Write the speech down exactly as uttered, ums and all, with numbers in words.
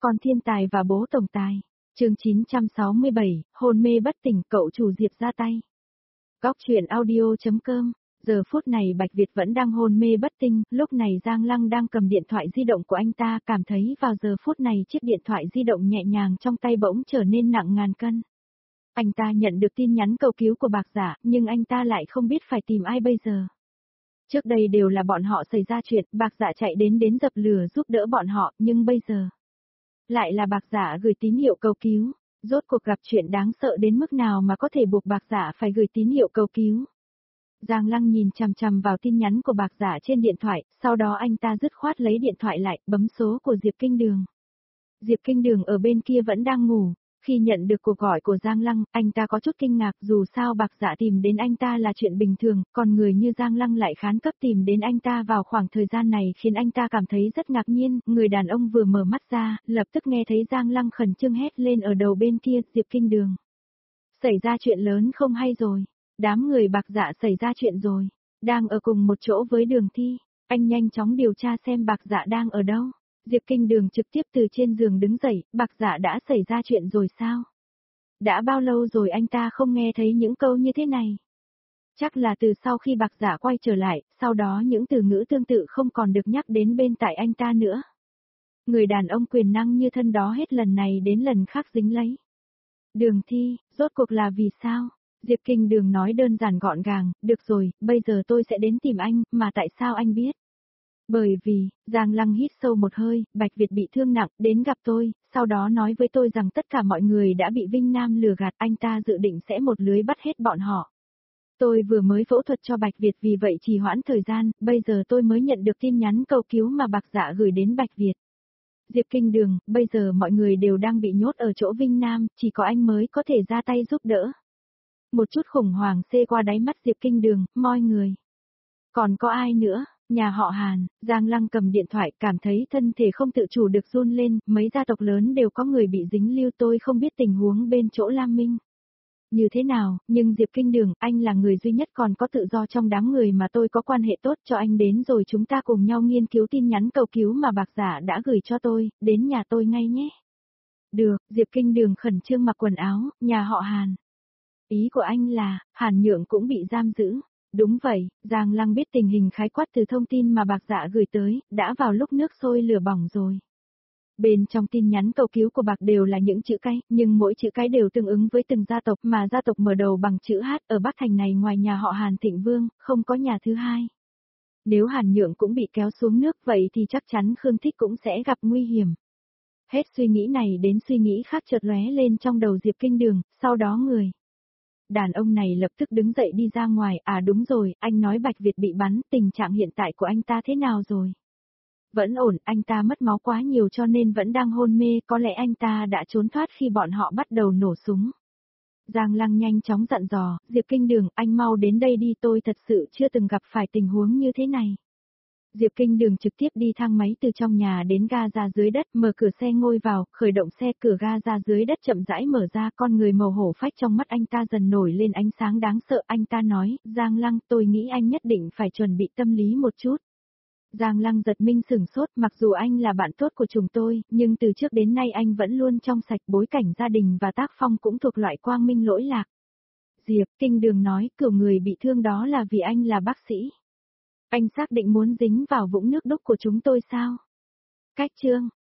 Con thiên tài và bố tổng tài. Chương chín trăm sáu mươi bảy, hôn mê bất tỉnh, cậu chủ Diệp ra tay. Góc truyện audio chấm com. Giờ phút này Bạch Việt vẫn đang hôn mê bất tỉnh, lúc này Giang Lăng đang cầm điện thoại di động của anh ta, cảm thấy vào giờ phút này chiếc điện thoại di động nhẹ nhàng trong tay bỗng trở nên nặng ngàn cân. Anh ta nhận được tin nhắn cầu cứu của Bạc Dạ, nhưng anh ta lại không biết phải tìm ai bây giờ. Trước đây đều là bọn họ xảy ra chuyện, Bạc Dạ chạy đến đến dập lửa giúp đỡ bọn họ, nhưng bây giờ lại là Bạc Dạ gửi tín hiệu cầu cứu. Rốt cuộc gặp chuyện đáng sợ đến mức nào mà có thể buộc Bạc Dạ phải gửi tín hiệu cầu cứu. Giang Lăng nhìn chằm chằm vào tin nhắn của Bạc Dạ trên điện thoại, sau đó anh ta dứt khoát lấy điện thoại lại, bấm số của Diệp Kinh Đường. Diệp Kinh Đường ở bên kia vẫn đang ngủ. Khi nhận được cuộc gọi của Giang Lăng, anh ta có chút kinh ngạc, dù sao Bạc Dạ tìm đến anh ta là chuyện bình thường, còn người như Giang Lăng lại khán cấp tìm đến anh ta vào khoảng thời gian này khiến anh ta cảm thấy rất ngạc nhiên. Người đàn ông vừa mở mắt ra, lập tức nghe thấy Giang Lăng khẩn trương hét lên ở đầu bên kia, Diệp Kinh Đường. Xảy ra chuyện lớn không hay rồi, đám người Bạc Dạ xảy ra chuyện rồi, đang ở cùng một chỗ với Đường Thi, anh nhanh chóng điều tra xem Bạc Dạ đang ở đâu. Diệp Kinh Đường trực tiếp từ trên giường đứng dậy, Bạc Dạ đã xảy ra chuyện rồi sao? Đã bao lâu rồi anh ta không nghe thấy những câu như thế này? Chắc là từ sau khi Bạc Dạ quay trở lại, sau đó những từ ngữ tương tự không còn được nhắc đến bên tại anh ta nữa. Người đàn ông quyền năng như thân đó hết lần này đến lần khác dính lấy. Đường Thi, rốt cuộc là vì sao? Diệp Kinh Đường nói đơn giản gọn gàng, được rồi, bây giờ tôi sẽ đến tìm anh, mà tại sao anh biết? Bởi vì, Giang Lăng hít sâu một hơi, Bạch Việt bị thương nặng, đến gặp tôi, sau đó nói với tôi rằng tất cả mọi người đã bị Vinh Nam lừa gạt, anh ta dự định sẽ một lưới bắt hết bọn họ. Tôi vừa mới phẫu thuật cho Bạch Việt vì vậy trì hoãn thời gian, bây giờ tôi mới nhận được tin nhắn cầu cứu mà Bạc Dạ gửi đến Bạch Việt. Diệp Kinh Đường, bây giờ mọi người đều đang bị nhốt ở chỗ Vinh Nam, chỉ có anh mới có thể ra tay giúp đỡ. Một chút khủng hoảng xê qua đáy mắt Diệp Kinh Đường, moi người. Còn có ai nữa? Nhà họ Hàn. Giang Lăng cầm điện thoại, cảm thấy thân thể không tự chủ được run lên, mấy gia tộc lớn đều có người bị dính lưu, tôi không biết tình huống bên chỗ Lam Minh như thế nào, nhưng Diệp Kinh Đường, anh là người duy nhất còn có tự do trong đám người mà tôi có quan hệ tốt, cho anh đến rồi chúng ta cùng nhau nghiên cứu tin nhắn cầu cứu mà Bạc Dạ đã gửi cho tôi, đến nhà tôi ngay nhé. Được, Diệp Kinh Đường khẩn trương mặc quần áo, nhà họ Hàn. Ý của anh là, Hàn Nhượng cũng bị giam giữ. Đúng vậy, Giang Lăng biết tình hình khái quát từ thông tin mà Bạc Dạ gửi tới, đã vào lúc nước sôi lửa bỏng rồi. Bên trong tin nhắn cầu cứu của Bạc đều là những chữ cái, nhưng mỗi chữ cái đều tương ứng với từng gia tộc mà gia tộc mở đầu bằng chữ H, ở Bắc Thành này ngoài nhà họ Hàn Thịnh Vương, không có nhà thứ hai. Nếu Hàn Nhượng cũng bị kéo xuống nước vậy thì chắc chắn Khương Thích cũng sẽ gặp nguy hiểm. Hết suy nghĩ này đến suy nghĩ khác chợt lóe lên trong đầu Diệp Kinh Đường, sau đó người đàn ông này lập tức đứng dậy đi ra ngoài, à đúng rồi, anh nói Bạch Việt bị bắn, tình trạng hiện tại của anh ta thế nào rồi? Vẫn ổn, anh ta mất máu quá nhiều cho nên vẫn đang hôn mê, có lẽ anh ta đã trốn thoát khi bọn họ bắt đầu nổ súng. Giang Lăng nhanh chóng dặn dò, Diệp Kinh Đường, anh mau đến đây đi, tôi thật sự chưa từng gặp phải tình huống như thế này. Diệp Kinh Đường trực tiếp đi thang máy từ trong nhà đến ga ra dưới đất, mở cửa xe ngồi vào, khởi động xe, cửa ga ra dưới đất chậm rãi mở ra, con người màu hổ phách trong mắt anh ta dần nổi lên ánh sáng đáng sợ, anh ta nói, Giang Lăng, tôi nghĩ anh nhất định phải chuẩn bị tâm lý một chút. Giang Lăng giật mình sửng sốt, mặc dù anh là bạn tốt của chúng tôi, nhưng từ trước đến nay anh vẫn luôn trong sạch, bối cảnh gia đình và tác phong cũng thuộc loại quang minh lỗi lạc. Diệp Kinh Đường nói, kiểu người bị thương đó là vì anh là bác sĩ. Anh xác định muốn dính vào vũng nước đục của chúng tôi sao? Cách chương,